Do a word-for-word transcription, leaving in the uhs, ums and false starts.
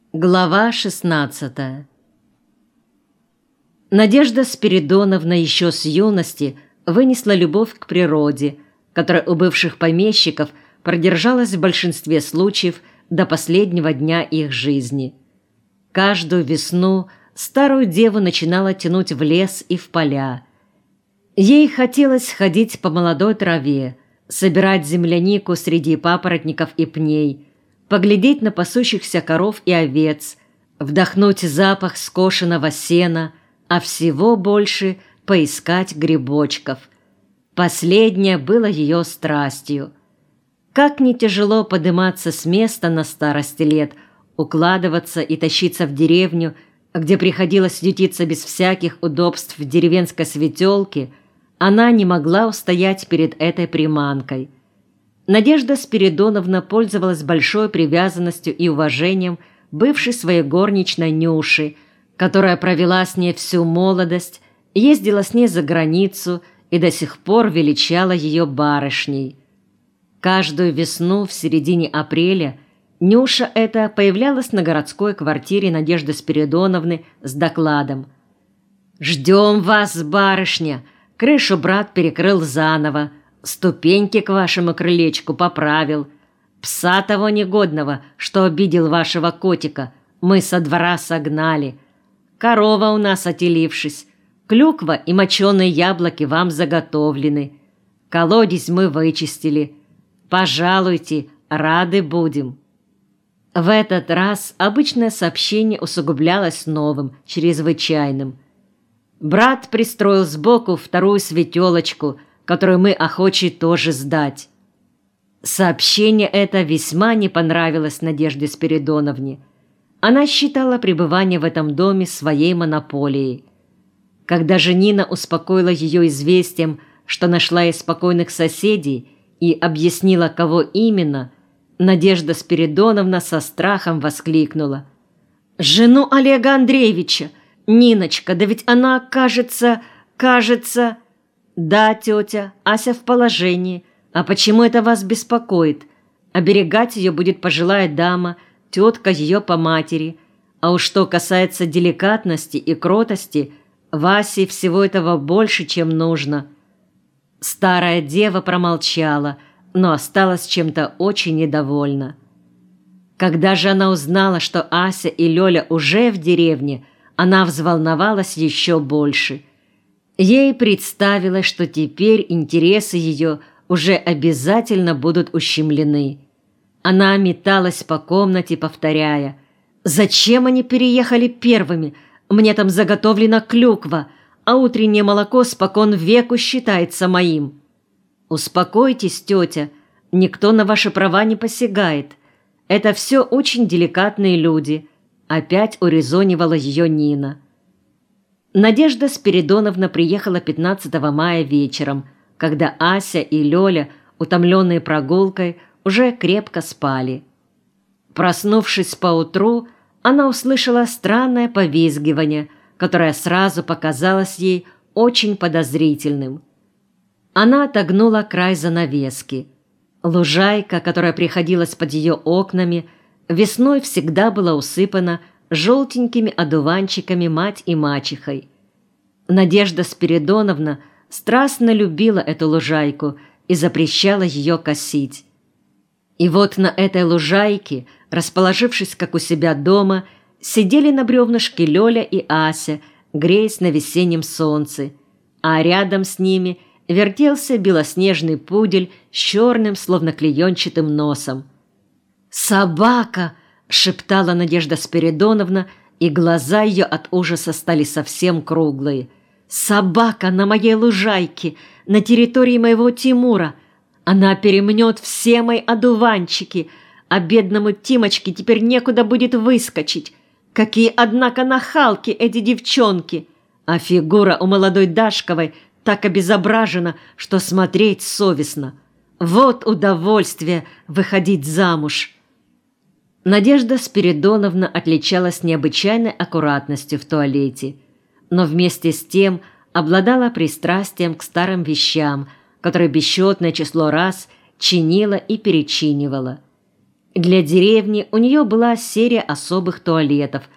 Глава шестнадцатая. Надежда Спиридоновна еще с юности вынесла любовь к природе, которая у бывших помещиков продержалась в большинстве случаев до последнего дня их жизни. Каждую весну старую деву начинала тянуть в лес и в поля. Ей хотелось ходить по молодой траве, собирать землянику среди папоротников и пней, поглядеть на пасущихся коров и овец, вдохнуть запах скошенного сена, а всего больше поискать грибочков. Последнее было ее страстью. Как не тяжело подниматься с места на старости лет, укладываться и тащиться в деревню, где приходилось ютиться без всяких удобств в деревенской светелке, она не могла устоять перед этой приманкой. Надежда Спиридоновна пользовалась большой привязанностью и уважением бывшей своей горничной Нюши, которая провела с ней всю молодость, ездила с ней за границу и до сих пор величала ее барышней. Каждую весну в середине апреля Нюша эта появлялась на городской квартире Надежды Спиридоновны с докладом: «Ждем вас, барышня! Крышу брат перекрыл заново, ступеньки к вашему крылечку поправил. Пса того негодного, что обидел вашего котика, мы со двора согнали. Корова у нас отелившись, клюква и моченые яблоки вам заготовлены. Колодец мы вычистили. Пожалуйте, рады будем». В этот раз обычное сообщение усугублялось новым, чрезвычайным. Брат пристроил сбоку вторую светелочку, которую мы охочи тоже сдать. Сообщение это весьма не понравилось Надежде Спиридоновне. Она считала пребывание в этом доме своей монополией. Когда же Нина успокоила ее известием, что нашла из спокойных соседей, и объяснила, кого именно, Надежда Спиридоновна со страхом воскликнула: «Жену Олега Андреевича! Ниночка, да ведь она, кажется, кажется...» «Да, тетя, Ася в положении. А почему это вас беспокоит? Оберегать ее будет пожилая дама, тетка ее по матери. А уж что касается деликатности и кротости, Васе всего этого больше, чем нужно». Старая дева промолчала, но осталась чем-то очень недовольна. Когда же она узнала, что Ася и Лёля уже в деревне, она взволновалась еще больше. Ей представилось, что теперь интересы ее уже обязательно будут ущемлены. Она металась по комнате, повторяя: «Зачем они переехали первыми? Мне там заготовлена клюква, а утреннее молоко спокон веку считается моим». «Успокойтесь, тетя, никто на ваши права не посягает. Это все очень деликатные люди», — опять урезонивала ее Нина. Надежда Спиридоновна приехала пятнадцатого мая вечером, когда Ася и Лёля, утомленные прогулкой, уже крепко спали. Проснувшись поутру, она услышала странное повизгивание, которое сразу показалось ей очень подозрительным. Она отогнула край занавески. Лужайка, которая приходилась под ее окнами, весной всегда была усыпана желтенькими одуванчиками мать и мачехой. Надежда Спиридоновна страстно любила эту лужайку и запрещала ее косить. И вот на этой лужайке, расположившись как у себя дома, сидели на бревнышке Лёля и Ася, греясь на весеннем солнце, а рядом с ними вертелся белоснежный пудель с черным, словно клеенчатым носом. «Собака!» — шептала Надежда Спиридоновна, и глаза ее от ужаса стали совсем круглые. «Собака на моей лужайке, на территории моего Тимура! Она перемнет все мои одуванчики, а бедному Тимочке теперь некуда будет выскочить. Какие, однако, нахалки эти девчонки! А фигура у молодой Дашковой так обезображена, что смотреть совестно. Вот удовольствие выходить замуж!» Надежда Спиридоновна отличалась необычайной аккуратностью в туалете, но вместе с тем обладала пристрастием к старым вещам, которые бесчетное число раз чинила и перечинивала. Для деревни у нее была серия особых туалетов,